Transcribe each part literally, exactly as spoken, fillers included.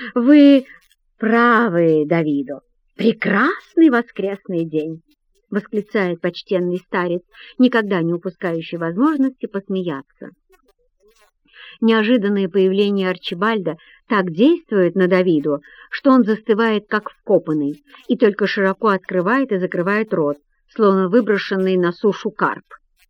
Вы правы, Давидо. Прекрасный воскресный день, — восклицает почтенный старец, никогда не упускающий возможности посмеяться. Неожиданное появление Арчибальда так действует на Давидо, что он застывает как вкопанный и только широко открывает и закрывает рот, словно выброшенный на сушу карп.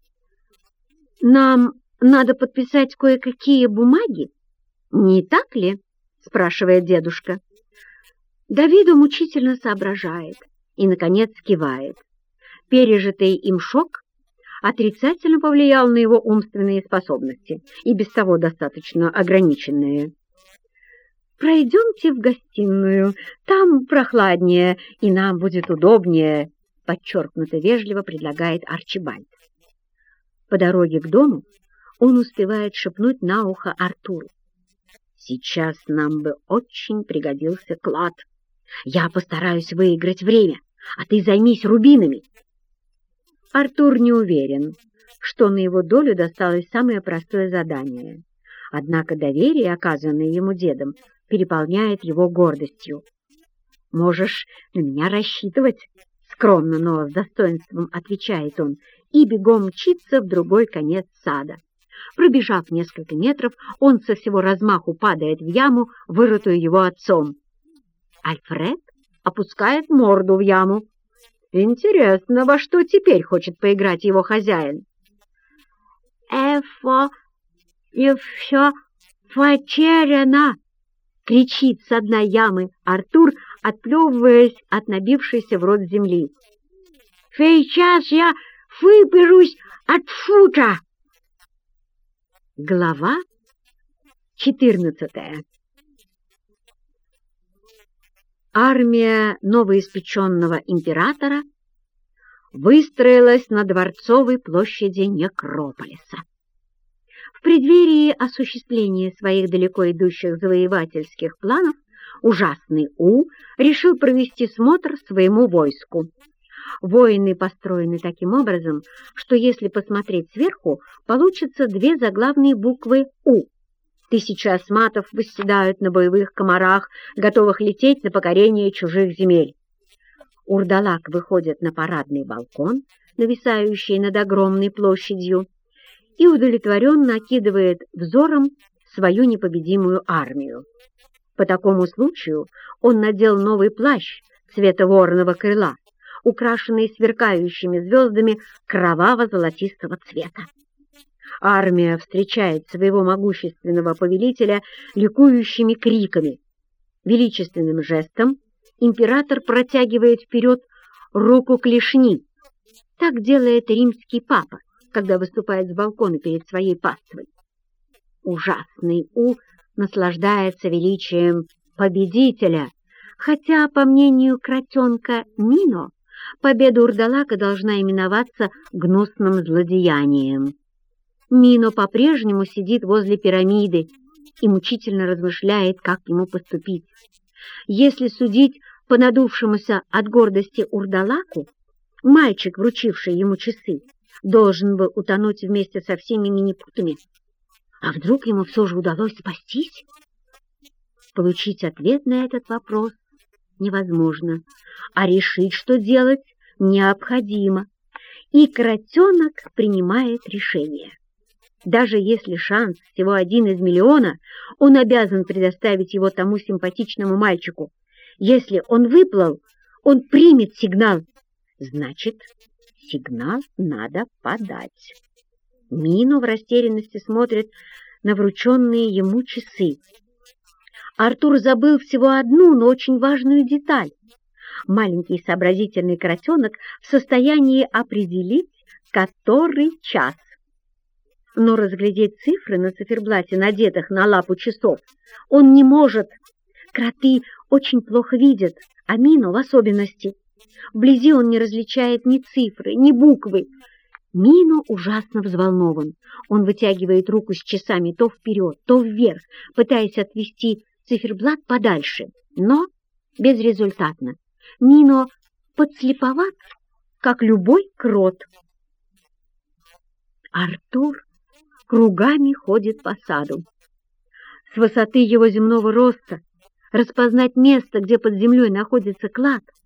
«Нам надо подписать кое-какие бумаги, не так ли?» — спрашивает дедушка. Давидо мучительно соображает и, наконец, кивает. Пережитый им шок отрицательно повлиял на его умственные способности, и без того достаточно ограниченные. «Пройдемте в гостиную, там прохладнее, и нам будет удобнее», — подчеркнуто вежливо предлагает Арчибальд. По дороге к дому он успевает шепнуть на ухо Артуру: «Сейчас нам бы очень пригодился клад. Я постараюсь выиграть время, а ты займись рубинами». Артур не уверен, что на его долю досталось самое простое задание. Однако доверие, оказанное ему дедом, переполняет его гордостью. «Можешь на меня рассчитывать», — скромно, но с достоинством отвечает он, и бегом мчится в другой конец сада. Пробежав несколько метров, он со всего размаху падает в яму, вырытую его отцом. Альфред опускает морду в яму. Интересно, во что теперь хочет поиграть его хозяин? «Эфо, и все потеряно!» — кричит с дна ямы Артур, отплевываясь от набившейся в рот земли. «Сейчас я выберусь отсюда!» Глава четырнадцатая. Армия новоиспеченного императора выстроилась на Дворцовой площади Некрополиса. В преддверии осуществления своих далеко идущих завоевательских планов ужасный У решил провести смотр своему войску. Воины построены таким образом, что если посмотреть сверху, получатся две заглавные буквы «У». Тысячи осматов восседают на боевых комарах, готовых лететь на покорение чужих земель. Урдалак выходит на парадный балкон, нависающий над огромной площадью, и удовлетворенно окидывает взором свою непобедимую армию. По такому случаю он надел новый плащ цвета вороного крыла, украшенный сверкающими звездами кроваво-золотистого цвета. Армия встречает своего могущественного повелителя ликующими криками. Величественным жестом император протягивает вперед руку клешни. Так делает римский папа, когда выступает с балкона перед своей паствой. Ужасный У наслаждается величием победителя, хотя, по мнению кротенка Мино, победа Урдалака должна именоваться гнусным злодеянием. Мино по-прежнему сидит возле пирамиды и мучительно размышляет, как ему поступить. Если судить по надувшемуся от гордости Урдалаку, мальчик, вручивший ему часы, должен был утонуть вместе со всеми минипутами. А вдруг ему все же удалось спастись? Получить ответ на этот вопрос невозможно, а решить, что делать, необходимо. И кротенок принимает решение. Даже если шанс всего один из миллиона, он обязан предоставить его тому симпатичному мальчику. Если он выплыл, он примет сигнал. Значит, сигнал надо подать. Мино в растерянности смотрит на врученные ему часы. Артур забыл всего одну, но очень важную деталь. Маленький сообразительный кротенок в состоянии определить, который час. Но разглядеть цифры на циферблате, надетых на лапу часов, он не может. Кроты очень плохо видят, а Мино в особенности. Вблизи он не различает ни цифры, ни буквы. Мино ужасно взволнован. Он вытягивает руку с часами то вперед, то вверх, пытаясь отвести циферблат подальше, но безрезультатно. Мино подслеповат, как любой крот. Артур кругами ходит по саду. С высоты его земного роста распознать место, где под землей находится клад,